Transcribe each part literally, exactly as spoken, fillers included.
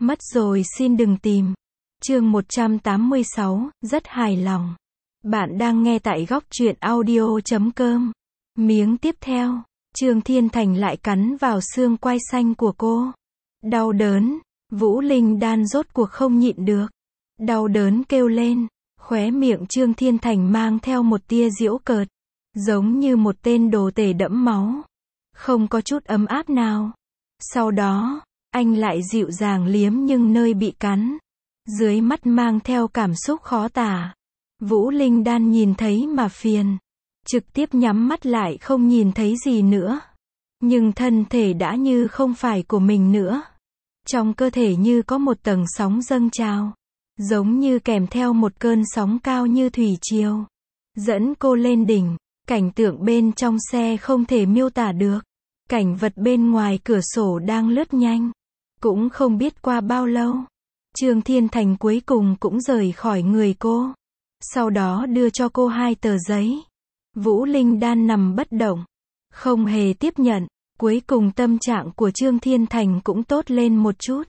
Mất rồi xin đừng tìm. Chương một trăm tám mươi sáu, rất hài lòng. Bạn đang nghe tại góc truyện audio chấm com. Miếng tiếp theo, Trương Thiên Thành lại cắn vào xương quai xanh của cô. Đau đớn, Vũ Linh Đan rốt cuộc không nhịn được. Đau đớn kêu lên, khóe miệng Trương Thiên Thành mang theo một tia giễu cợt, giống như một tên đồ tể đẫm máu. Không có chút ấm áp nào. Sau đó, anh lại dịu dàng liếm nhưng nơi bị cắn. Dưới mắt mang theo cảm xúc khó tả. Vũ Linh Đan nhìn thấy mà phiền. Trực tiếp nhắm mắt lại không nhìn thấy gì nữa. Nhưng thân thể đã như không phải của mình nữa. Trong cơ thể như có một tầng sóng dâng trào. Giống như kèm theo một cơn sóng cao như thủy triều. Dẫn cô lên đỉnh. Cảnh tượng bên trong xe không thể miêu tả được. Cảnh vật bên ngoài cửa sổ đang lướt nhanh. Cũng không biết qua bao lâu. Trương Thiên Thành cuối cùng cũng rời khỏi người cô. Sau đó đưa cho cô hai tờ giấy. Vũ Linh Đan nằm bất động. Không hề tiếp nhận. Cuối cùng tâm trạng của Trương Thiên Thành cũng tốt lên một chút.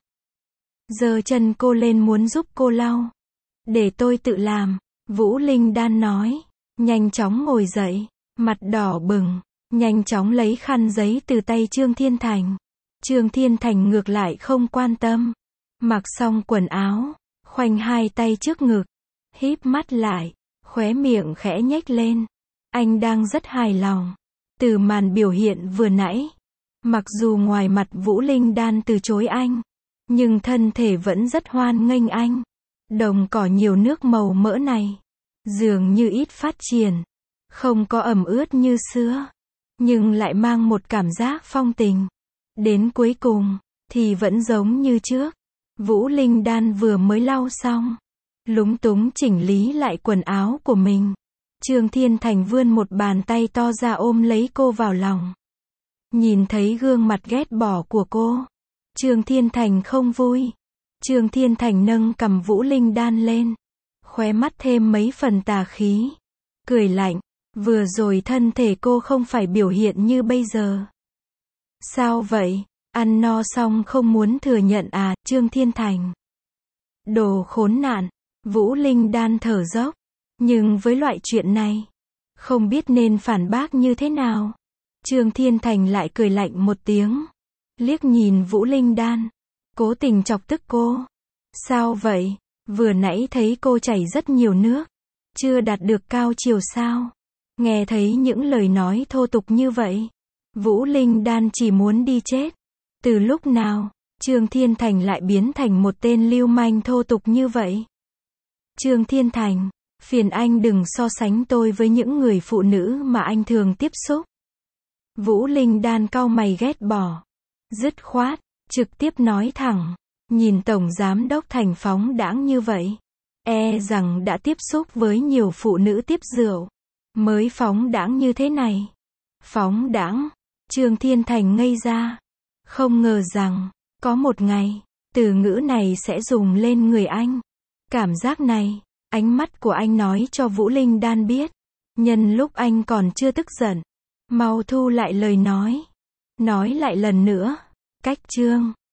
Giơ chân cô lên muốn giúp cô lau. Để tôi tự làm. Vũ Linh Đan nói. Nhanh chóng ngồi dậy. Mặt đỏ bừng. Nhanh chóng lấy khăn giấy từ tay Trương Thiên Thành. Trương Thiên Thành ngược lại không quan tâm. Mặc xong quần áo, khoanh hai tay trước ngực, híp mắt lại, khóe miệng khẽ nhếch lên. Anh đang rất hài lòng. Từ màn biểu hiện vừa nãy, mặc dù ngoài mặt Vũ Linh Đan từ chối anh, nhưng thân thể vẫn rất hoan nghênh anh. Đồng cỏ nhiều nước màu mỡ này, dường như ít phát triển, không có ẩm ướt như sữa, nhưng lại mang một cảm giác phong tình. Đến cuối cùng, thì vẫn giống như trước. Vũ Linh Đan vừa mới lau xong, lúng túng chỉnh lý lại quần áo của mình. Trương Thiên Thành vươn một bàn tay to ra ôm lấy cô vào lòng. Nhìn thấy gương mặt ghét bỏ của cô, Trương Thiên Thành không vui. Trương Thiên Thành nâng cằm Vũ Linh Đan lên, khóe mắt thêm mấy phần tà khí, cười lạnh, vừa rồi thân thể cô không phải biểu hiện như bây giờ. Sao vậy? Ăn no xong không muốn thừa nhận à, Trương Thiên Thành. Đồ khốn nạn. Vũ Linh Đan thở dốc. Nhưng với loại chuyện này, không biết nên phản bác như thế nào. Trương Thiên Thành lại cười lạnh một tiếng. Liếc nhìn Vũ Linh Đan. Cố tình chọc tức cô. Sao vậy? Vừa nãy thấy cô chảy rất nhiều nước. Chưa đạt được cao chiều sao? Nghe thấy những lời nói thô tục như vậy. Vũ Linh Đan chỉ muốn đi chết. Từ lúc nào, Trương Thiên Thành lại biến thành một tên lưu manh thô tục như vậy? Trương Thiên Thành, phiền anh đừng so sánh tôi với những người phụ nữ mà anh thường tiếp xúc. Vũ Linh Đan cau mày ghét bỏ. Dứt khoát, trực tiếp nói thẳng. Nhìn Tổng Giám Đốc Thành phóng đãng như vậy. E rằng đã tiếp xúc với nhiều phụ nữ tiếp rượu. Mới phóng đãng như thế này. Phóng đãng. Trương Thiên Thành ngây ra. Không ngờ rằng, có một ngày, từ ngữ này sẽ dùng lên người anh. Cảm giác này, ánh mắt của anh nói cho Vũ Linh Đan biết. Nhân lúc anh còn chưa tức giận, mau thu lại lời nói. Nói lại lần nữa. Cách Trương